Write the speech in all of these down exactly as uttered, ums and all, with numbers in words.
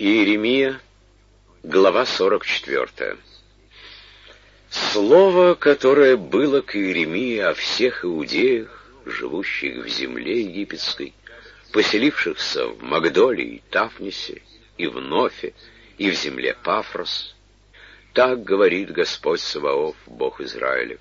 Иеремия, глава сорок четвёртая. Слово, которое было к Иеремии о всех иудеях, живущих в земле египетской, поселившихся в Магдоле и Тафнесе, и в Нофе, и в земле Пафрос. Так говорит Господь Саваоф, Бог Израилев.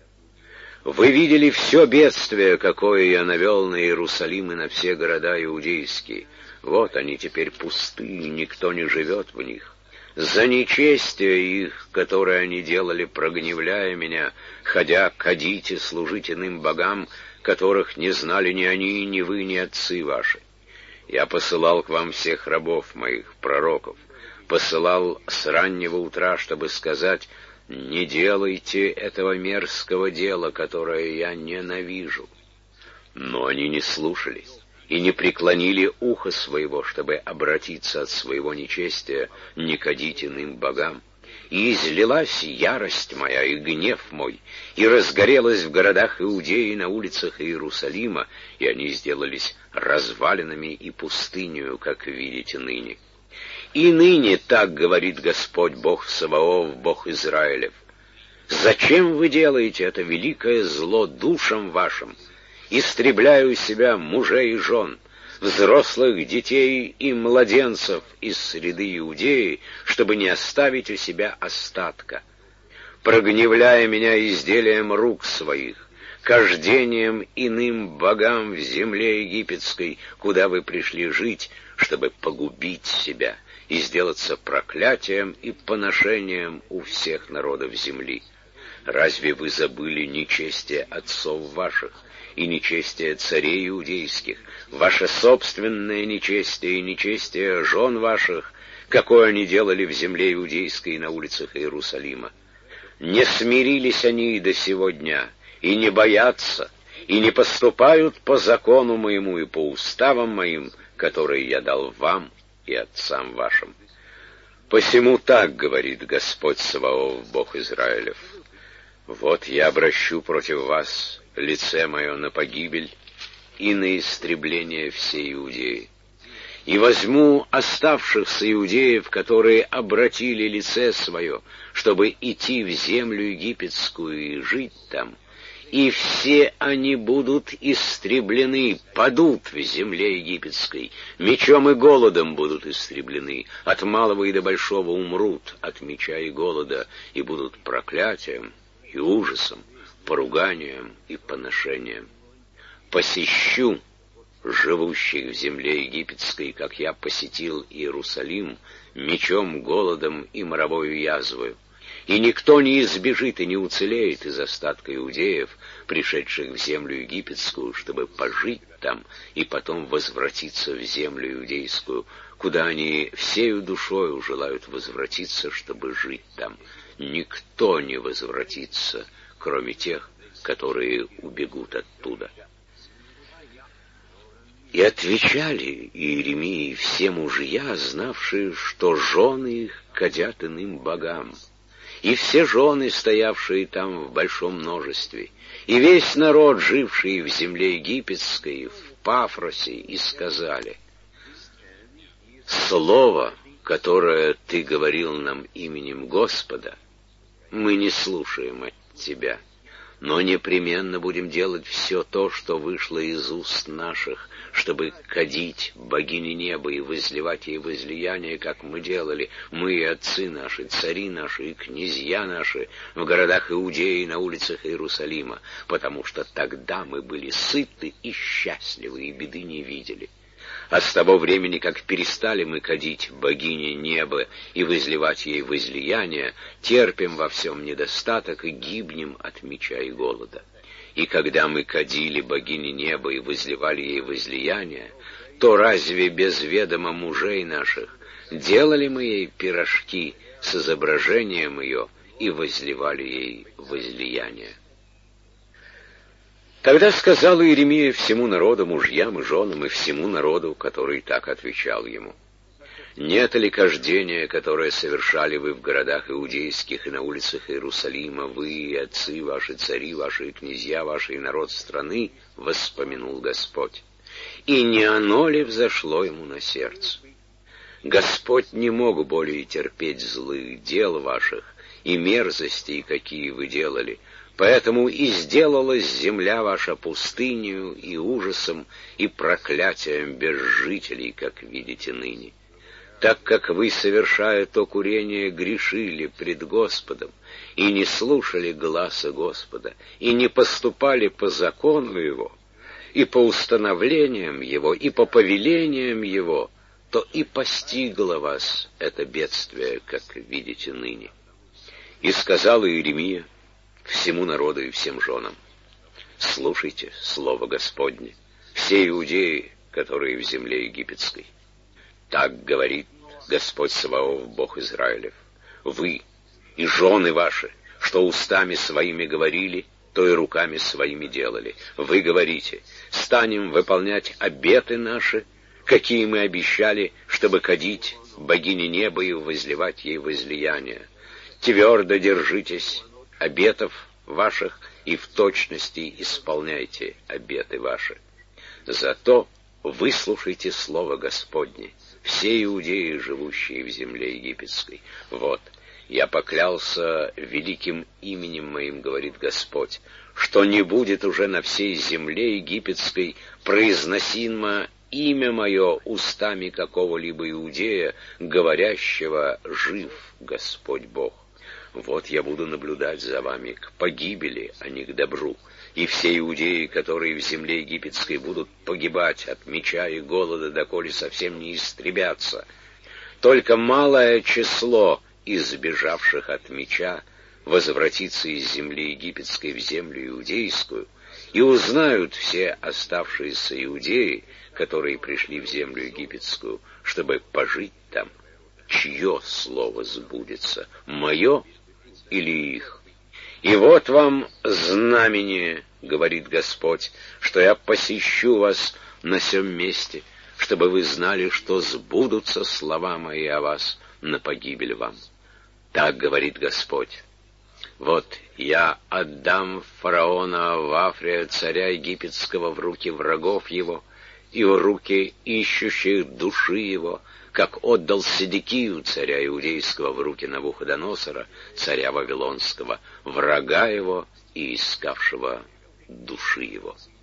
Вы видели все бедствие, какое я навел на Иерусалим и на все города иудейские. Вот они теперь пусты, и никто не живет в них. За нечестие их, которое они делали, прогневляя меня, ходя кадить и служить иным богам, которых не знали ни они, ни вы, ни отцы ваши. Я посылал к вам всех рабов моих, пророков, посылал с раннего утра, чтобы сказать: не делайте этого мерзкого дела, которое я ненавижу. Но они не слушали и не преклонили ухо своего, чтобы обратиться от своего нечестия, не кадить иным богам. И излилась ярость моя и гнев мой, и разгорелась в городах Иудеи на улицах Иерусалима, и они сделались развалинами и пустынею, как видите ныне. И ныне так говорит Господь Бог Саваоф, Бог Израилев: зачем вы делаете это великое зло душам вашим? Истребляю себя мужей и жен, взрослых детей и младенцев из среды Иудеи, чтобы не оставить у себя остатка, прогневляя меня изделием рук своих, кождением иным богам в земле египетской, куда вы пришли жить, чтобы погубить себя и сделаться проклятием и поношением у всех народов земли. Разве вы забыли нечестие отцов ваших и нечестие царей иудейских, ваше собственное нечестие и нечестие жен ваших, какое они делали в земле иудейской и на улицах Иерусалима? Не смирились они и до сего дня, и не боятся, и не поступают по закону моему и по уставам моим, которые я дал вам и отцам вашим. Посему так говорит Господь Саваоф, Бог Израилев: вот я обращу против вас лице мое на погибель и на истребление всей Иудеи. И возьму оставшихся иудеев, которые обратили лице свое, чтобы идти в землю египетскую и жить там, и все они будут истреблены, падут в земле египетской, мечом и голодом будут истреблены, от малого и до большого умрут от меча и голода, и будут проклятием и ужасом, поруганием и поношением. Посещу живущих в земле египетской, как я посетил Иерусалим, мечом, голодом и моровою язвою. И никто не избежит и не уцелеет из остатка иудеев, пришедших в землю египетскую, чтобы пожить там и потом возвратиться в землю иудейскую, куда они всею душою желают возвратиться, чтобы жить там. Никто не возвратится, кроме тех, которые убегут оттуда. И отвечали Иеремии все мужья, знавшие, что жены их кадят иным богам, и все жены, стоявшие там в большом множестве, и весь народ, живший в земле египетской, в Пафросе, и сказали: слово, которое ты говорил нам именем Господа, мы не слушаем от тебя, но непременно будем делать все то, что вышло из уст наших, чтобы кадить богини неба и возливать ей возлияние, как мы делали, мы и отцы наши, цари наши и князья наши в городах Иудеи и на улицах Иерусалима, потому что тогда мы были сыты и счастливы, и беды не видели. А с того времени, как перестали мы кадить богине неба и возливать ей возлияние, терпим во всем недостаток и гибнем от меча и голода. И когда мы кадили богине неба и возливали ей возлияние, то разве без ведома мужей наших делали мы ей пирожки с изображением ее и возливали ей возлияние? Тогда сказал Иеремия всему народу, мужьям и женам, и всему народу, который так отвечал ему: нет ли кождения, которое совершали вы в городах иудейских и на улицах Иерусалима, вы и отцы ваши, цари ваши, и князья ваши, и народ страны, воспомянул Господь? И не оно ли взошло ему на сердце? Господь не мог более терпеть злых дел ваших и мерзостей, какие вы делали, поэтому и сделалась земля ваша пустынью и ужасом и проклятием без жителей, как видите ныне. Так как вы, совершая то курение, грешили пред Господом, и не слушали гласа Господа, и не поступали по закону Его, и по установлениям Его, и по повелениям Его, то и постигло вас это бедствие, как видите ныне. И сказал Иеремия всему народу и всем женам: слушайте слово Господне, все иудеи, которые в земле египетской. Так говорит Господь Саваоф, Бог Израилев: вы и жены ваши, что устами своими говорили, то и руками своими делали. Вы говорите: станем выполнять обеты наши, какие мы обещали, чтобы кадить богине неба и возливать ей возлияния. Твердо держитесь обетов ваших и в точности исполняйте обеты ваши. Зато выслушайте слово Господне, все иудеи, живущие в земле египетской. Вот, я поклялся великим именем моим, говорит Господь, что не будет уже на всей земле египетской произносимо имя мое устами какого-либо иудея, говорящего: жив Господь Бог. Вот я буду наблюдать за вами к погибели, а не к добру. И все иудеи, которые в земле египетской будут погибать от меча и голода, доколе совсем не истребятся. Только малое число избежавших от меча возвратится из земли египетской в землю иудейскую, и узнают все оставшиеся иудеи, которые пришли в землю египетскую, чтобы пожить там, чье слово сбудется, мое или их. И вот вам знамение, говорит Господь, что я посещу вас на сем месте, чтобы вы знали, что сбудутся слова мои о вас на погибель вам. Так говорит Господь: вот я отдам фараона Вафрия, царя египетского, в руки врагов его и в руки ищущих души его, как отдал Седекию, царя иудейского, в руки Навуходоносора, царя вавилонского, врага его и искавшего души его.